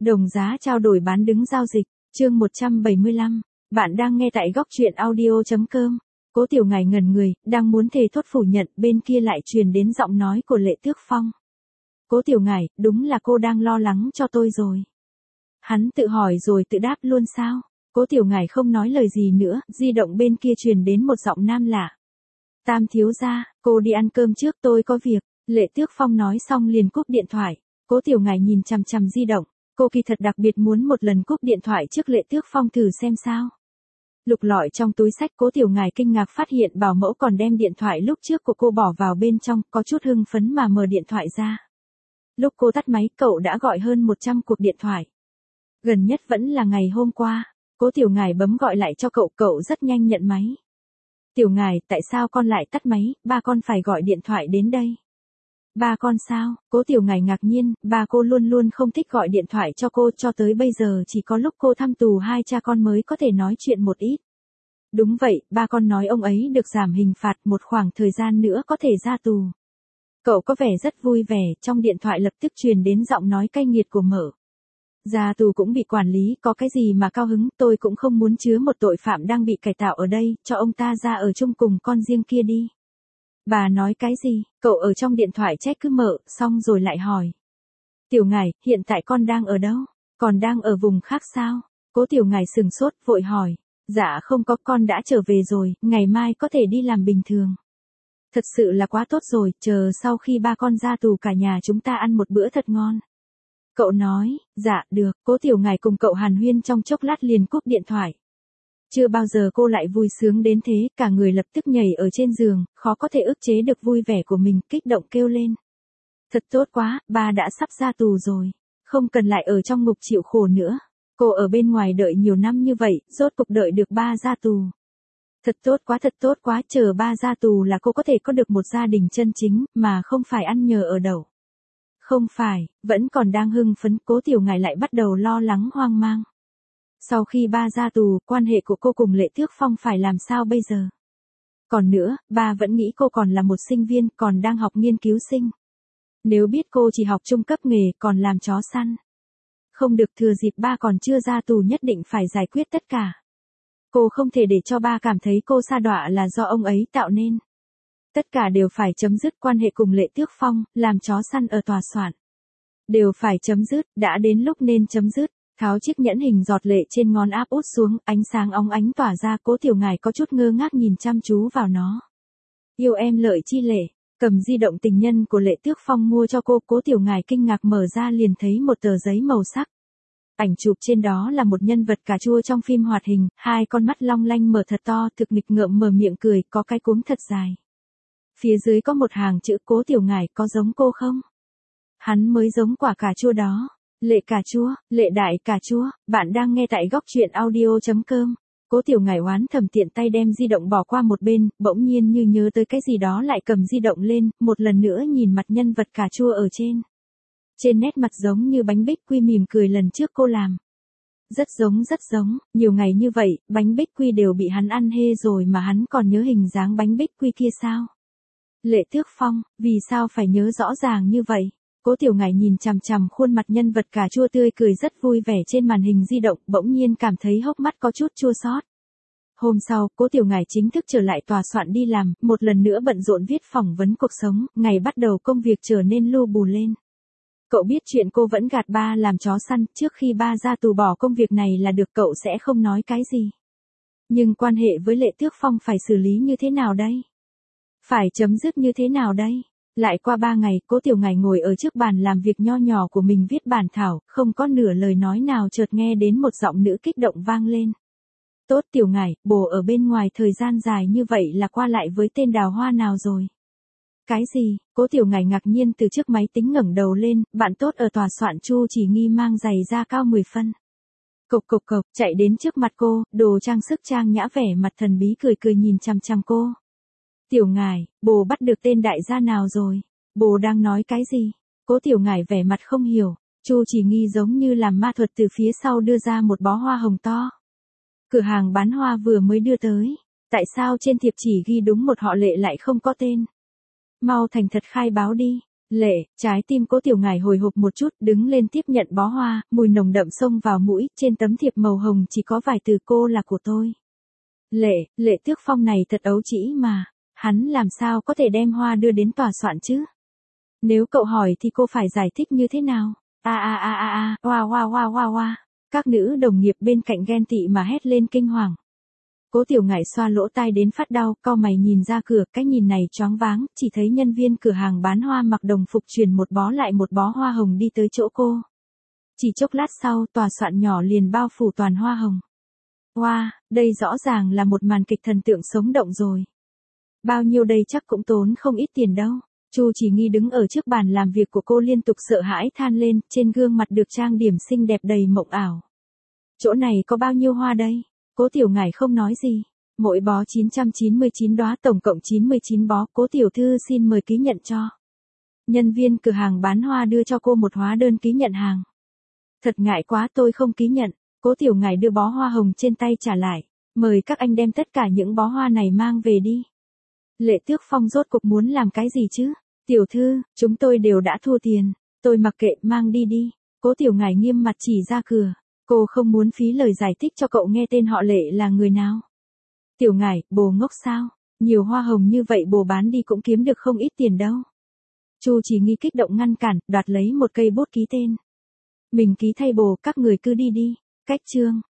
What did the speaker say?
Đồng giá trao đổi bán đứng giao dịch, chương 175. Bạn đang nghe tại góc truyện audio.com. Cố Tiểu Ngải ngẩn người, đang muốn thề thốt phủ nhận, bên kia lại truyền đến giọng nói của Lệ Tước Phong. Cố Tiểu Ngải, đúng là cô đang lo lắng cho tôi rồi. Hắn tự hỏi rồi tự đáp luôn sao? Cố Tiểu Ngải không nói lời gì nữa, di động bên kia truyền đến một giọng nam lạ. Tam thiếu gia, cô đi ăn cơm trước, tôi có việc. Lệ Tước Phong nói xong liền cúp điện thoại. Cố Tiểu Ngải nhìn chằm chằm di động. Cô kỳ thật đặc biệt muốn một lần cúp điện thoại trước Lệ Tước Phong thử xem sao. Lục lọi trong túi sách, Cố Tiểu Ngải kinh ngạc phát hiện bảo mẫu còn đem điện thoại lúc trước của cô bỏ vào bên trong, có chút hưng phấn mà mở điện thoại ra. Lúc cô tắt máy, cậu đã gọi hơn 100 cuộc điện thoại. Gần nhất vẫn là ngày hôm qua. Cố Tiểu Ngải bấm gọi lại cho cậu, cậu rất nhanh nhận máy. Tiểu Ngải, tại sao con lại tắt máy, ba con phải gọi điện thoại đến đây. Ba con sao? Cố Tiểu Ngải ngạc nhiên, ba cô luôn luôn không thích gọi điện thoại cho cô, cho tới bây giờ chỉ có lúc cô thăm tù hai cha con mới có thể nói chuyện một ít. Đúng vậy, ba con nói ông ấy được giảm hình phạt, một khoảng thời gian nữa có thể ra tù. Cậu có vẻ rất vui vẻ, trong điện thoại lập tức truyền đến giọng nói cay nghiệt của Mở. Ra tù cũng bị quản lý, có cái gì mà cao hứng, tôi cũng không muốn chứa một tội phạm đang bị cải tạo ở đây, cho ông ta ra ở chung cùng con riêng kia đi. Bà nói cái gì? Cậu ở trong điện thoại check cứ Mở, xong rồi lại hỏi. Tiểu Ngải, hiện tại con đang ở đâu? Còn đang ở vùng khác sao? Cố Tiểu Ngải sừng sốt, vội hỏi. Dạ không có, con đã trở về rồi, ngày mai có thể đi làm bình thường. Thật sự là quá tốt rồi, chờ sau khi ba con ra tù cả nhà chúng ta ăn một bữa thật ngon. Cậu nói, dạ được. Cố Tiểu Ngải cùng cậu hàn huyên trong chốc lát liền cúp điện thoại. Chưa bao giờ cô lại vui sướng đến thế, cả người lập tức nhảy ở trên giường, khó có thể ức chế được vui vẻ của mình, kích động kêu lên. Thật tốt quá, ba đã sắp ra tù rồi, không cần lại ở trong ngục chịu khổ nữa. Cô ở bên ngoài đợi nhiều năm như vậy, rốt cục đợi được ba ra tù. Thật tốt quá, chờ ba ra tù là cô có thể có được một gia đình chân chính, mà không phải ăn nhờ ở đậu. Không phải, vẫn còn đang hưng phấn, Cố Tiểu Ngải lại bắt đầu lo lắng hoang mang. Sau khi ba ra tù, quan hệ của cô cùng Lệ Tước Phong phải làm sao bây giờ? Còn nữa, ba vẫn nghĩ cô còn là một sinh viên, còn đang học nghiên cứu sinh. Nếu biết cô chỉ học trung cấp nghề, còn làm chó săn. Không được, thừa dịp ba còn chưa ra tù nhất định phải giải quyết tất cả. Cô không thể để cho ba cảm thấy cô sa đọa là do ông ấy tạo nên. Tất cả đều phải chấm dứt, quan hệ cùng Lệ Tước Phong, làm chó săn ở tòa soạn. Đều phải chấm dứt, đã đến lúc nên chấm dứt. Tháo chiếc nhẫn hình giọt lệ trên ngón áp út xuống, ánh sáng óng ánh tỏa ra, Cố Tiểu Ngải có chút ngơ ngác nhìn chăm chú vào nó. Yêu em lợi chi lệ, cầm di động tình nhân của Lệ Tước Phong mua cho cô, Cố Tiểu Ngải kinh ngạc mở ra liền thấy một tờ giấy màu sắc. Ảnh chụp trên đó là một nhân vật cà chua trong phim hoạt hình, hai con mắt long lanh mở thật to, thực nghịch ngợm mở miệng cười, có cái cúm thật dài. Phía dưới có một hàng chữ, Cố Tiểu Ngải, có giống cô không? Hắn mới giống quả cà chua đó. Lệ cà chua, Lệ đại cà chua, bạn đang nghe tại góc truyện audio.com. Cố Tiểu Ngải oán thầm tiện tay đem di động bỏ qua một bên, bỗng nhiên như nhớ tới cái gì đó lại cầm di động lên, một lần nữa nhìn mặt nhân vật cà chua ở trên. Trên nét mặt giống như bánh bích quy mỉm cười lần trước cô làm. Rất giống, nhiều ngày như vậy, bánh bích quy đều bị hắn ăn hê rồi mà hắn còn nhớ hình dáng bánh bích quy kia sao? Lệ Tước Phong, vì sao phải nhớ rõ ràng như vậy? Cố Tiểu Ngải nhìn chằm chằm khuôn mặt nhân vật cà chua tươi cười rất vui vẻ trên màn hình di động, bỗng nhiên cảm thấy hốc mắt có chút chua xót. Hôm sau, Cố Tiểu Ngải chính thức trở lại tòa soạn đi làm, một lần nữa bận rộn viết phỏng vấn cuộc sống, ngày bắt đầu công việc trở nên lu bù lên. Cậu biết chuyện cô vẫn gạt ba làm chó săn, trước khi ba ra tù bỏ công việc này là được, cậu sẽ không nói cái gì. Nhưng quan hệ với Lệ Tước Phong phải xử lý như thế nào đây? Phải chấm dứt như thế nào đây? Lại qua 3 ngày, Cố Tiểu Ngải ngồi ở trước bàn làm việc nho nhỏ của mình viết bản thảo, không có nửa lời nói nào, chợt nghe đến một giọng nữ kích động vang lên. Tốt Tiểu Ngải, bồ ở bên ngoài thời gian dài như vậy là qua lại với tên Đào Hoa nào rồi? Cái gì? Cố Tiểu Ngải ngạc nhiên từ trước máy tính ngẩng đầu lên, bạn tốt ở tòa soạn Chu Chỉ Nghi mang giày da cao 10 phân. Cộc, chạy đến trước mặt cô, đồ trang sức trang nhã, vẻ mặt thần bí cười nhìn chằm chằm cô. Tiểu Ngải, bồ bắt được tên đại gia nào rồi? Bồ đang nói cái gì? Cố Tiểu Ngải vẻ mặt không hiểu. Chu Chỉ Nghi giống như làm ma thuật từ phía sau đưa ra một bó hoa hồng to. Cửa hàng bán hoa vừa mới đưa tới. Tại sao trên thiệp chỉ ghi đúng một họ Lệ lại không có tên? Mau thành thật khai báo đi. Lệ, trái tim Cố Tiểu Ngải hồi hộp một chút, đứng lên tiếp nhận bó hoa, mùi nồng đậm xông vào mũi, trên tấm thiệp màu hồng chỉ có vài từ cô là của tôi. Lệ Tước Phong này thật ấu trĩ mà, hắn làm sao có thể đem hoa đưa đến tòa soạn chứ? Nếu cậu hỏi thì cô phải giải thích như thế nào? Oa. Các nữ đồng nghiệp bên cạnh ghen tị mà hét lên kinh hoàng. Cố Tiểu Ngải xoa lỗ tai đến phát đau, cau mày nhìn ra cửa, cái nhìn này choáng váng, chỉ thấy nhân viên cửa hàng bán hoa mặc đồng phục truyền một bó lại một bó hoa hồng đi tới chỗ cô. Chỉ chốc lát sau, tòa soạn nhỏ liền bao phủ toàn hoa hồng. Wow, đây rõ ràng là một màn kịch thần tượng sống động rồi. Bao nhiêu đây chắc cũng tốn không ít tiền đâu. Chu Chỉ Nghi đứng ở trước bàn làm việc của cô liên tục sợ hãi than lên, trên gương mặt được trang điểm xinh đẹp đầy mộng ảo. Chỗ này có bao nhiêu hoa đây? Cố Tiểu Ngải không nói gì. Mỗi bó 999 đóa, tổng cộng 99 bó, Cố tiểu thư xin mời ký nhận cho. Nhân viên cửa hàng bán hoa đưa cho cô một hóa đơn ký nhận hàng. Thật ngại quá, tôi không ký nhận. Cố Tiểu Ngải đưa bó hoa hồng trên tay trả lại. Mời các anh đem tất cả những bó hoa này mang về đi. Lệ Tước Phong rốt cục muốn làm cái gì chứ? Tiểu thư, chúng tôi đều đã thua tiền. Tôi mặc kệ, mang đi đi. Cố Tiểu Ngải nghiêm mặt chỉ ra cửa. Cô không muốn phí lời giải thích cho cậu nghe tên họ Lệ là người nào. Tiểu Ngải, bồ ngốc sao? Nhiều hoa hồng như vậy bồ bán đi cũng kiếm được không ít tiền đâu. Chu Chỉ Nghi kích động ngăn cản, đoạt lấy một cây bút ký tên. Mình ký thay bồ, các người cứ đi đi. Cách chương.